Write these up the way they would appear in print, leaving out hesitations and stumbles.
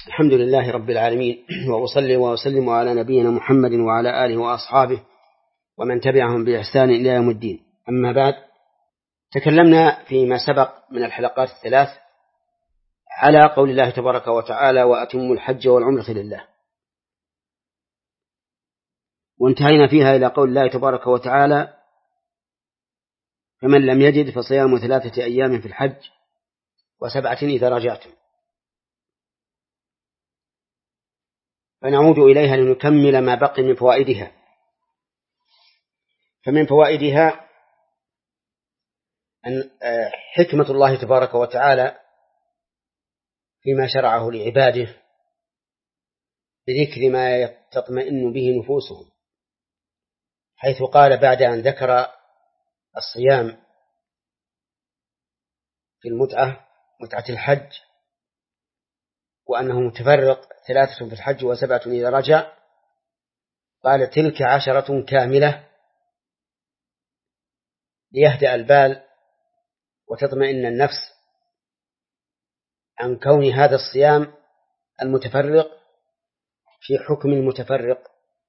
الحمد لله رب العالمين، وأصلي وأسلم على نبينا محمد وعلى آله وأصحابه ومن تبعهم بإحسان إلى يوم الدين. أما بعد، تكلمنا فيما سبق من الحلقات الثلاث على قول الله تبارك وتعالى: وأتموا الحج والعمرة لله، وانتهينا فيها إلى قول الله تبارك وتعالى: فمن لم يجد فصيام 3 أيام في الحج و7 إذا رجعتم. فنعود إليها لنكمل ما بقي من فوائدها. فمن فوائدها أن حكمة الله تبارك وتعالى فيما شرعه لعباده بذكر ما تطمئن به نفوسهم، حيث قال بعد أن ذكر الصيام في متعة الحج، وأنه متفرق 3 في الحج و7 إذا رجع، قال: تلك 10 كاملة، ليهدأ البال وتطمئن النفس عن كون هذا الصيام المتفرق في حكم المتفرق.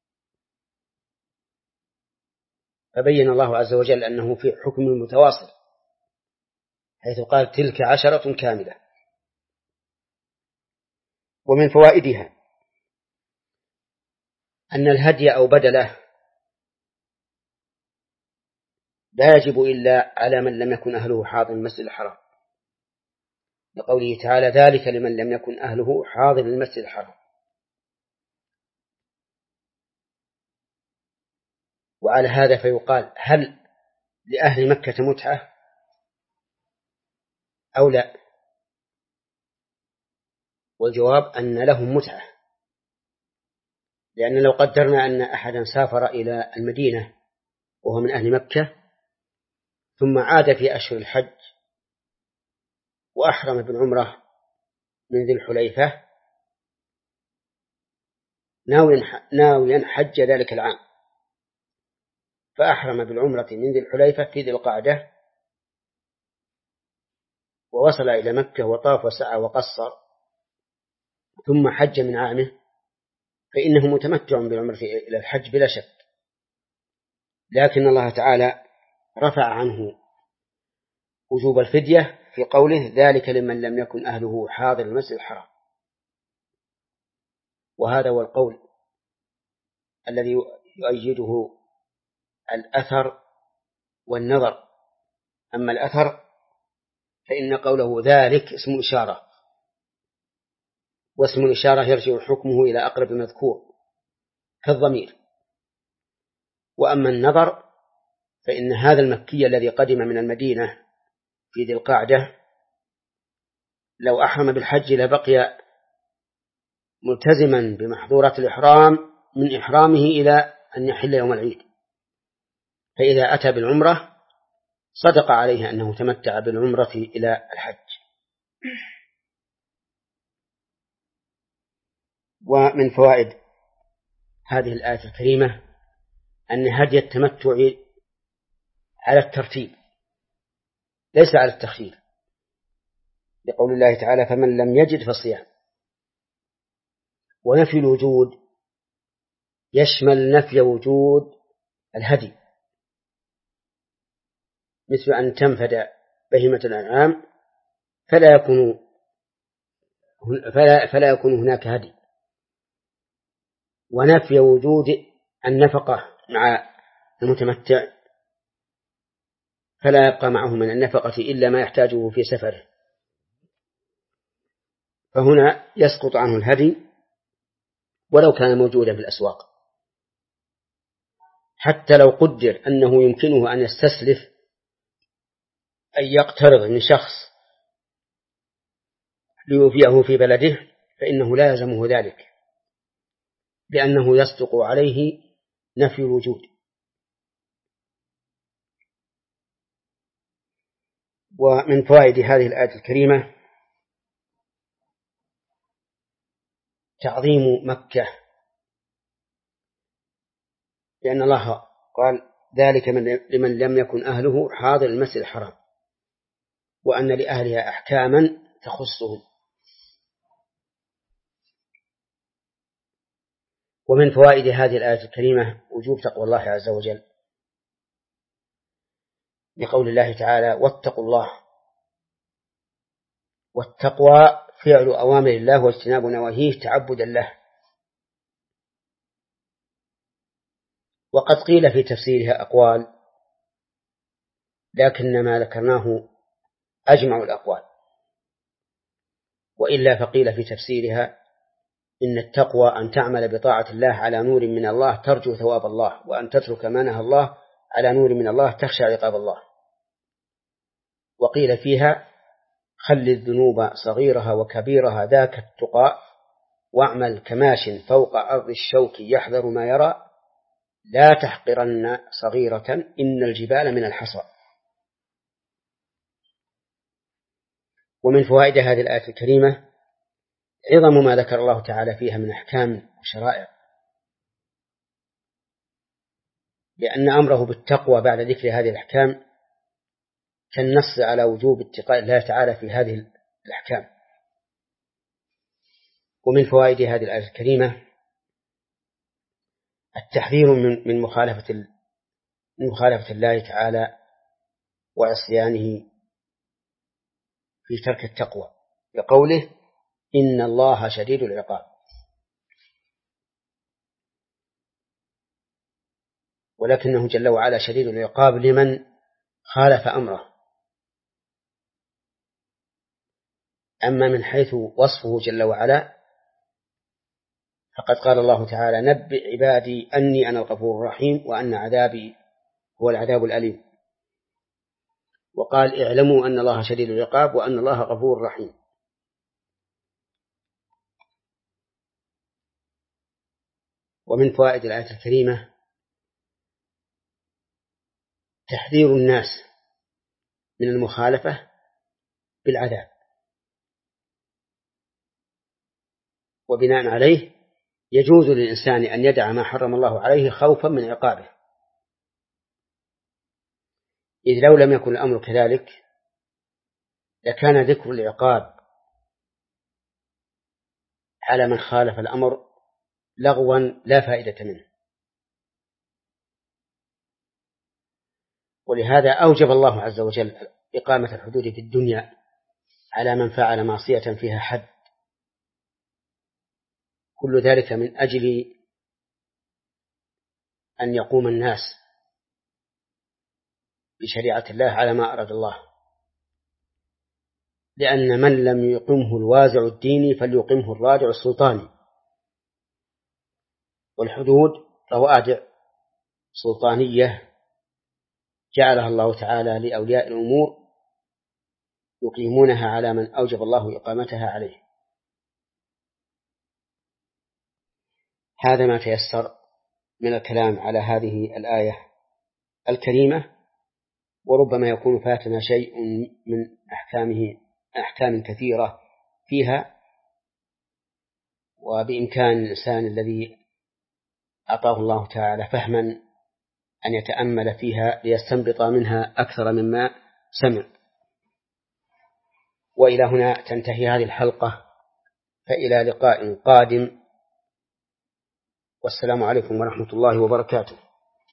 فبين الله عز وجل أنه في حكم المتواصل، حيث قال: تلك 10 كاملة. ومن فوائدها أن الهدي أو بدله لا يجب إلا على من لم يكن أهله حاضر المسجد الحرام، لقوله تعالى: ذلك لمن لم يكن أهله حاضر المسجد الحرام. وعلى هذا فيقال: هل لأهل مكة متعة أو لا؟ والجواب أن لهم متعة، لأن لو قدرنا أن أحدا سافر إلى المدينة وهو من أهل مكة ثم عاد في أشهر الحج وأحرم بالعمرة من ذي الحليفة ناويا حج ذلك العام، فأحرم بالعمرة من ذي الحليفة في ذي القعدة، ووصل إلى مكة وطاف وسعى وقصر، ثم حج من عامه، فإنه متمتع بالعمرة إلى الحج بلا شك. لكن الله تعالى رفع عنه وجوب الفدية في قوله: ذلك لمن لم يكن أهله حاضر المسجد الحرام. وهذا هو القول الذي يؤيده الأثر والنظر. أما الأثر فإن قوله ذلك اسم إشارة، واسم الإشارة يرجع حكمه إلى أقرب مذكور كالضمير. وأما النظر فإن هذا المكي الذي قدم من المدينة في ذي القعدة لو أحرم بالحج لبقي ملتزما بمحظورات الإحرام من إحرامه إلى أن يحل يوم العيد، فإذا أتى بالعمرة صدق عليه أنه تمتع بالعمرة إلى الحج. ومن فوائد هذه الآية الكريمة أن هدي التمتع على الترتيب ليس على التخيير، لقول الله تعالى: فمن لم يجد فصيام. ونفي الوجود يشمل نفي وجود الهدي، مثل أن تنفد بهيمة الأنعام فلا يكون هناك هدي. ونفي وجود النفقة مع المتمتع، فلا يبقى معه من النفقة إلا ما يحتاجه في سفره، فهنا يسقط عنه الهدي ولو كان موجودا في الأسواق. حتى لو قدر أنه يمكنه أن يستسلف أن يقترض من شخص ليوفيه في بلده، فإنه لا يلزمه ذلك، لأنه يصدق عليه نفي الوجود. ومن فوائد هذه الآية الكريمة تعظيم مكة، لأن الله قال: ذلك لمن لم يكن أهله حاضر المسجد الحرام، وأن لأهلها أحكاما تخصهم. ومن فوائد هذه الآية الكريمة وجوب تقوى الله عز وجل، لقول الله تعالى: واتقوا الله. والتقوى فعل أوامر الله واجتناب نواهيه تعبدا له. وقد قيل في تفسيرها أقوال، لكن ما ذكرناه أجمع الأقوال، وإلا فقيل في تفسيرها: إن التقوى أن تعمل بطاعة الله على نور من الله ترجو ثواب الله، وأن تترك ما نهى الله على نور من الله تخشى عقاب الله. وقيل فيها: خل الذنوب صغيرها وكبيرها ذاك التقى، واعمل كماش فوق أرض الشوك يحذر ما يرى، لا تحقرن صغيرة إن الجبال من الحصى. ومن فوائد هذه الآية الكريمة عظم ما ذكر الله تعالى فيها من أحكام وشرائع، لأن أمره بالتقوى بعد ذكر هذه الأحكام كالنص على وجوب اتقاء الله تعالى في هذه الأحكام. ومن فوائد هذه الآية الكريمة التحذير من مخالفة الله تعالى وعصيانه في ترك التقوى، بقوله: إن الله شديد العقاب. ولكنه جل وعلا شديد العقاب لمن خالف أمره. أما من حيث وصفه جل وعلا فقد قال الله تعالى: نبئ عبادي أني أنا الغفور الرحيم وأن عذابي هو العذاب الأليم. وقال: اعلموا أن الله شديد العقاب وأن الله غفور رحيم. ومن فوائد الآية الكريمة تحذير الناس من المخالفة بالعذاب، وبناء عليه يجوز للإنسان أن يدع ما حرم الله عليه خوفا من عقابه، إذ لو لم يكن الأمر كذلك لكان ذكر العقاب على من خالف الأمر لغوا لا فائدة منه. ولهذا أوجب الله عز وجل إقامة الحدود في الدنيا على من فعل معصية فيها حد، كل ذلك من أجل أن يقوم الناس بشريعة الله على ما أراد الله، لأن من لم يقمه الوازع الديني فليقمه الرادع السلطاني. والحدود روادع سلطانية جعلها الله تعالى لأولياء الأمور يقيمونها على من أوجب الله إقامتها عليه. هذا ما تيسر من الكلام على هذه الآية الكريمة، وربما يكون فاتنا شيء من أحكام كثيرة فيها، وبإمكان الإنسان الذي أعطاه الله تعالى فهما أن يتأمل فيها ليستنبط منها أكثر مما سمع. وإلى هنا تنتهي هذه الحلقة، فإلى لقاء قادم، والسلام عليكم ورحمة الله وبركاته.